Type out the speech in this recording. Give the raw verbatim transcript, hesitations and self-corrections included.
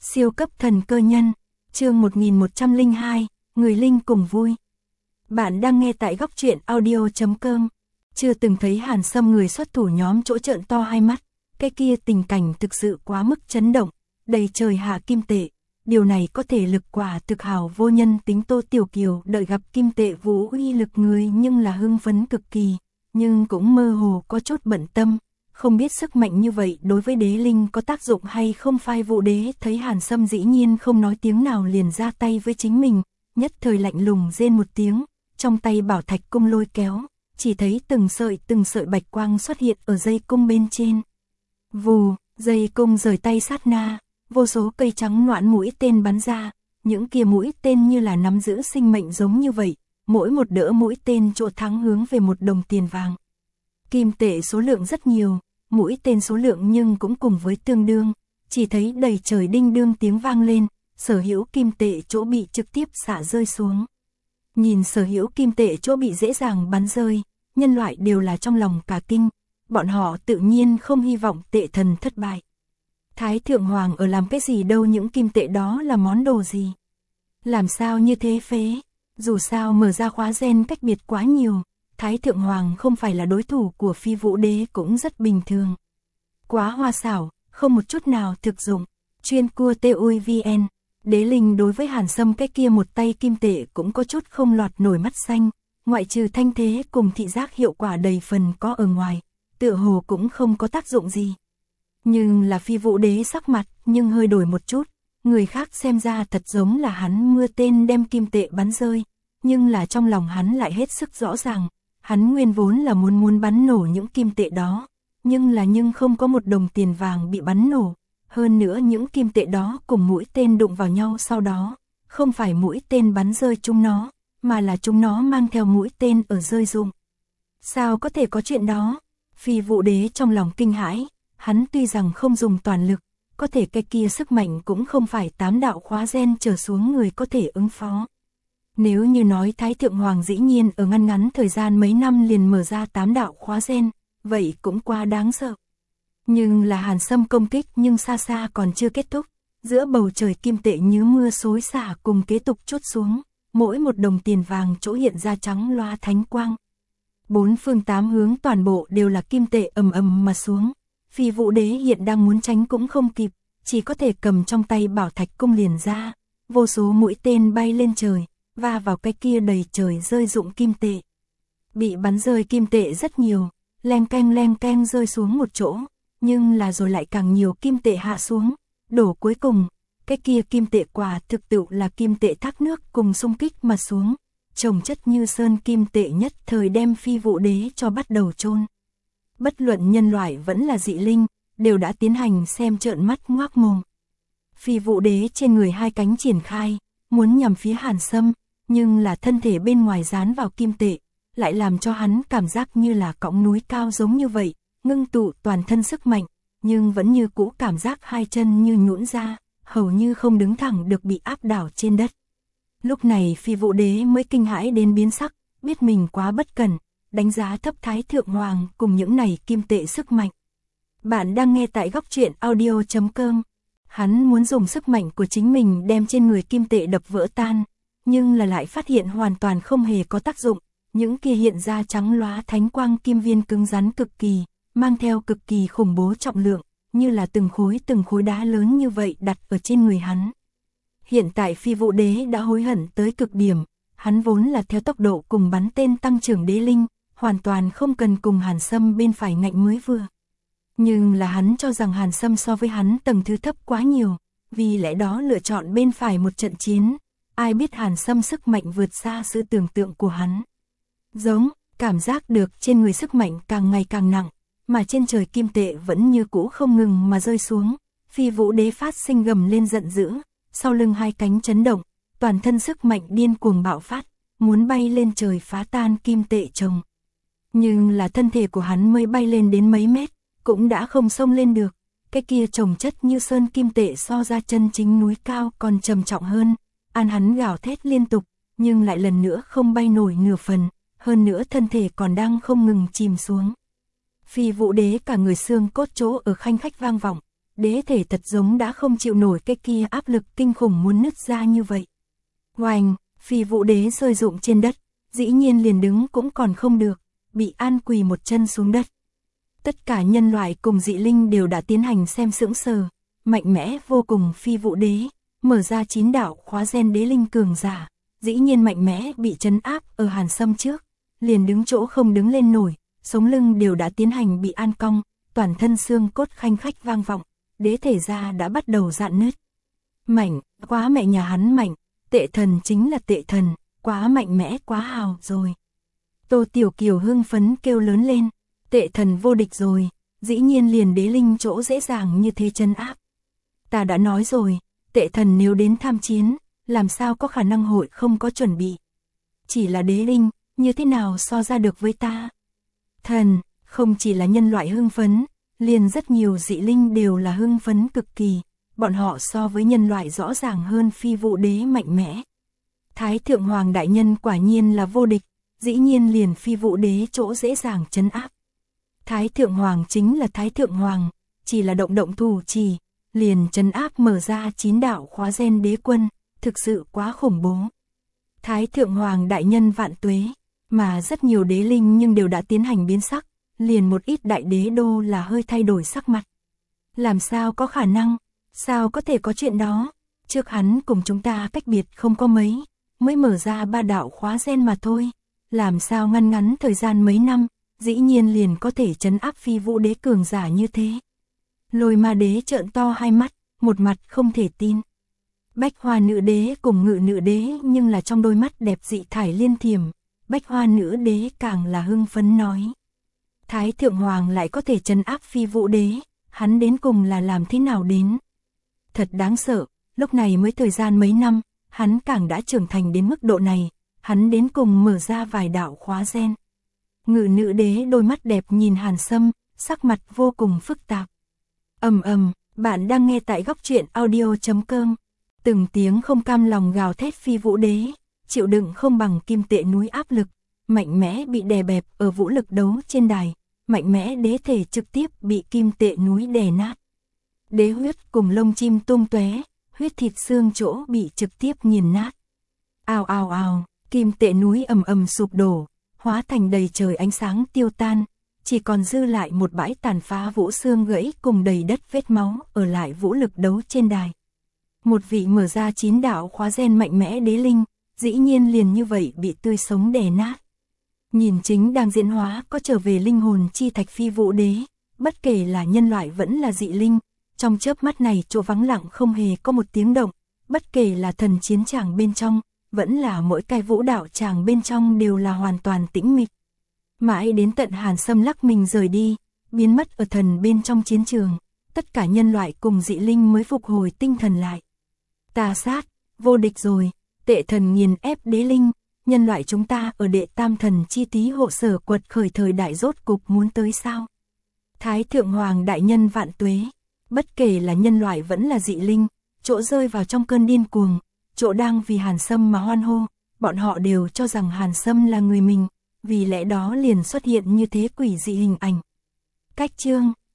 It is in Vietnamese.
Siêu cấp thần cơ nhân, chương một nghìn một trăm lẻ hai, người linh cùng vui. Bạn đang nghe tại góc truyện audio chấm com. Chưa từng thấy Hàn Sâm người xuất thủ nhóm chỗ trợn to hai mắt, cái kia tình cảnh thực sự quá mức chấn động, đầy trời hạ kim tệ. Điều này có thể lực quả thực hào vô nhân tính. Tô Tiểu Kiều đợi gặp kim tệ vũ uy lực người nhưng là hưng phấn cực kỳ, nhưng cũng mơ hồ có chút bận tâm. Không biết sức mạnh như vậy đối với đế linh có tác dụng hay không. Phai Vũ Đế thấy Hàn Sâm dĩ nhiên không nói tiếng nào liền ra tay với chính mình, nhất thời lạnh lùng rên một tiếng, trong tay bảo thạch cung lôi kéo, chỉ thấy từng sợi từng sợi bạch quang xuất hiện ở dây cung bên trên. Vù, dây cung rời tay sát na, vô số cây trắng noãn mũi tên bắn ra, những kia mũi tên như là nắm giữ sinh mệnh giống như vậy, mỗi một đỡ mũi tên chỗ thắng hướng về một đồng tiền vàng. Kim tệ số lượng rất nhiều, mũi tên số lượng nhưng cũng cùng với tương đương, chỉ thấy đầy trời đinh đương tiếng vang lên, sở hữu kim tệ chỗ bị trực tiếp xả rơi xuống. Nhìn sở hữu kim tệ chỗ bị dễ dàng bắn rơi, nhân loại đều là trong lòng cả kinh, bọn họ tự nhiên không hy vọng tệ thần thất bại. Thái Thượng Hoàng ở làm cái gì đâu, những kim tệ đó là món đồ gì? Làm sao như thế phế? Dù sao mở ra khóa gen cách biệt quá nhiều, Thái Thượng Hoàng không phải là đối thủ của Phi Vũ Đế cũng rất bình thường. Quá hoa xảo, không một chút nào thực dụng. Chuyên cua tê u vê en, đế linh đối với Hàn Sâm cái kia một tay kim tệ cũng có chút không lọt nổi mắt xanh, ngoại trừ thanh thế cùng thị giác hiệu quả đầy phần có ở ngoài, tựa hồ cũng không có tác dụng gì. Nhưng là Phi Vũ Đế sắc mặt nhưng hơi đổi một chút, người khác xem ra thật giống là hắn mưa tên đem kim tệ bắn rơi, nhưng là trong lòng hắn lại hết sức rõ ràng. Hắn nguyên vốn là muốn muốn bắn nổ những kim tệ đó, nhưng là nhưng không có một đồng tiền vàng bị bắn nổ. Hơn nữa những kim tệ đó cùng mũi tên đụng vào nhau sau đó, không phải mũi tên bắn rơi chúng nó, mà là chúng nó mang theo mũi tên ở rơi rụng. Sao có thể có chuyện đó? Phi Vũ Đế trong lòng kinh hãi, hắn tuy rằng không dùng toàn lực, có thể cái kia sức mạnh cũng không phải tám đạo khóa gen trở xuống người có thể ứng phó. Nếu như nói Thái Thượng Hoàng dĩ nhiên ở ngăn ngắn thời gian mấy năm liền mở ra tám đạo khóa gen, vậy cũng quá đáng sợ. Nhưng là Hàn Sâm công kích nhưng xa xa còn chưa kết thúc, giữa bầu trời kim tệ như mưa xối xả cùng kế tục trút xuống, mỗi một đồng tiền vàng chỗ hiện ra trắng loa thánh quang. Bốn phương tám hướng toàn bộ đều là kim tệ ầm ầm mà xuống, Phi Vũ Đế hiện đang muốn tránh cũng không kịp, chỉ có thể cầm trong tay bảo thạch cung liền ra, vô số mũi tên bay lên trời, va vào cái kia đầy trời rơi rụng kim tệ. Bị bắn rơi kim tệ rất nhiều, leng keng leng keng rơi xuống một chỗ, nhưng là rồi lại càng nhiều kim tệ hạ xuống, đổ cuối cùng, cái kia kim tệ quả thực tự là kim tệ thác nước cùng xung kích mà xuống, chồng chất như sơn kim tệ nhất thời đem Phi Vũ Đế cho bắt đầu chôn. Bất luận nhân loại vẫn là dị linh, đều đã tiến hành xem trợn mắt ngoác mồm. Phi Vũ Đế trên người hai cánh triển khai, muốn nhằm phía Hàn Sâm, nhưng là thân thể bên ngoài dán vào kim tệ, lại làm cho hắn cảm giác như là cõng núi cao giống như vậy, ngưng tụ toàn thân sức mạnh, nhưng vẫn như cũ cảm giác hai chân như nhũn ra, hầu như không đứng thẳng được, bị áp đảo trên đất. Lúc này Phi Vũ Đế mới kinh hãi đến biến sắc, biết mình quá bất cẩn, đánh giá thấp Thái Thượng Hoàng cùng những này kim tệ sức mạnh. Bạn đang nghe tại góc truyện audio chấm com. Hắn muốn dùng sức mạnh của chính mình đem trên người kim tệ đập vỡ tan, nhưng là lại phát hiện hoàn toàn không hề có tác dụng, những kia hiện ra trắng lóa thánh quang kim viên cứng rắn cực kỳ, mang theo cực kỳ khủng bố trọng lượng, như là từng khối từng khối đá lớn như vậy đặt ở trên người hắn. Hiện tại Phi Vũ Đế đã hối hận tới cực điểm, hắn vốn là theo tốc độ cùng bắn tên tăng trưởng đế linh, hoàn toàn không cần cùng Hàn Sâm bên phải ngạnh mới vừa. Nhưng là hắn cho rằng Hàn Sâm so với hắn tầng thứ thấp quá nhiều, vì lẽ đó lựa chọn bên phải một trận chiến. Ai biết Hàn Sâm sức mạnh vượt xa sự tưởng tượng của hắn. Giống, cảm giác được trên người sức mạnh càng ngày càng nặng, mà trên trời kim tệ vẫn như cũ không ngừng mà rơi xuống. Phi Vũ Đế phát sinh gầm lên giận dữ, sau lưng hai cánh chấn động, toàn thân sức mạnh điên cuồng bạo phát, muốn bay lên trời phá tan kim tệ chồng. Nhưng là thân thể của hắn mới bay lên đến mấy mét, cũng đã không xông lên được, cái kia chồng chất như sơn kim tệ so ra chân chính núi cao còn trầm trọng hơn. An hắn gào thét liên tục, nhưng lại lần nữa không bay nổi nửa phần, hơn nữa thân thể còn đang không ngừng chìm xuống. Phi Vũ Đế cả người xương cốt chỗ ở khanh khách vang vọng, đế thể thật giống đã không chịu nổi cái kia áp lực kinh khủng muốn nứt ra như vậy. Oành, phi vũ đế rơi rụng trên đất, dĩ nhiên liền đứng cũng còn không được, bị an quỳ một chân xuống đất. Tất cả nhân loại cùng dị linh đều đã tiến hành xem sững sờ, mạnh mẽ vô cùng phi vũ đế, mở ra chín đạo khóa gen đế linh cường giả, dĩ nhiên mạnh mẽ bị trấn áp ở Hàn Sâm trước, liền đứng chỗ không đứng lên nổi, sống lưng đều đã tiến hành bị an cong, toàn thân xương cốt khanh khách vang vọng, đế thể ra đã bắt đầu rạn nứt. Mạnh, quá mẹ nhà hắn mạnh, tệ thần chính là tệ thần, quá mạnh mẽ quá hào rồi. Tô Tiểu Kiều hưng phấn kêu lớn lên, tệ thần vô địch rồi, dĩ nhiên liền đế linh chỗ dễ dàng như thế trấn áp. Ta đã nói rồi, tệ thần nếu đến tham chiến, làm sao có khả năng hội không có chuẩn bị. Chỉ là đế linh, như thế nào so ra được với ta? Thần, không chỉ là nhân loại hưng phấn, liền rất nhiều dị linh đều là hưng phấn cực kỳ, bọn họ so với nhân loại rõ ràng hơn phi vũ đế mạnh mẽ. Thái thượng hoàng đại nhân quả nhiên là vô địch, dĩ nhiên liền phi vũ đế chỗ dễ dàng trấn áp. Thái thượng hoàng chính là thái thượng hoàng, chỉ là động động thủ chỉ, liền trấn áp mở ra chín đạo khóa gen đế quân, thực sự quá khủng bố. Thái thượng hoàng đại nhân vạn tuế, mà rất nhiều đế linh nhưng đều đã tiến hành biến sắc, liền một ít đại đế đô là hơi thay đổi sắc mặt. Làm sao có khả năng, sao có thể có chuyện đó, trước hắn cùng chúng ta cách biệt không có mấy, mới mở ra ba đạo khóa gen mà thôi, làm sao ngăn ngắn thời gian mấy năm, dĩ nhiên liền có thể trấn áp phi vũ đế cường giả như thế. Lôi ma đế trợn to hai mắt, một mặt không thể tin. Bách hoa nữ đế cùng ngự nữ đế nhưng là trong đôi mắt đẹp dị thải liên thiểm, bách hoa nữ đế càng là hưng phấn nói. Thái thượng hoàng lại có thể trấn áp phi vũ đế, hắn đến cùng là làm thế nào đến. Thật đáng sợ, lúc này mới thời gian mấy năm, hắn càng đã trưởng thành đến mức độ này, hắn đến cùng mở ra vài đạo khóa gen. Ngự nữ đế đôi mắt đẹp nhìn Hàn Sâm, sắc mặt vô cùng phức tạp. Ầm ầm, bạn đang nghe tại góc truyện audio chấm com. Từng tiếng không cam lòng gào thét phi vũ đế, chịu đựng không bằng kim tệ núi áp lực, mạnh mẽ bị đè bẹp ở vũ lực đấu trên đài, mạnh mẽ đế thể trực tiếp bị kim tệ núi đè nát. Đế huyết cùng lông chim tung tóe, huyết thịt xương chỗ bị trực tiếp nghiền nát. Ào ào ào, kim tệ núi ầm ầm sụp đổ, hóa thành đầy trời ánh sáng tiêu tan, chỉ còn dư lại một bãi tàn phá vũ xương gãy cùng đầy đất vết máu ở lại vũ lực đấu trên đài. Một vị mở ra chín đạo khóa gen mạnh mẽ đế linh, dĩ nhiên liền như vậy bị tươi sống đè nát. Nhìn chính đang diễn hóa có trở về linh hồn chi thạch phi vũ đế, bất kể là nhân loại vẫn là dị linh, trong chớp mắt này chỗ vắng lặng không hề có một tiếng động, bất kể là thần chiến tràng bên trong, vẫn là mỗi cái vũ đạo tràng bên trong đều là hoàn toàn tĩnh mịch. Mãi đến tận Hàn Sâm lắc mình rời đi, biến mất ở thần bên trong chiến trường, tất cả nhân loại cùng dị linh mới phục hồi tinh thần lại. Tà sát, vô địch rồi, tệ thần nghiền ép đế linh, nhân loại chúng ta ở đệ tam thần chi tí hộ sở quật khởi thời đại rốt cục muốn tới sao? Thái thượng hoàng đại nhân vạn tuế, bất kể là nhân loại vẫn là dị linh, chỗ rơi vào trong cơn điên cuồng, chỗ đang vì Hàn Sâm mà hoan hô, bọn họ đều cho rằng Hàn Sâm là người mình, vì lẽ đó liền xuất hiện như thế quỷ dị hình ảnh. Cách chương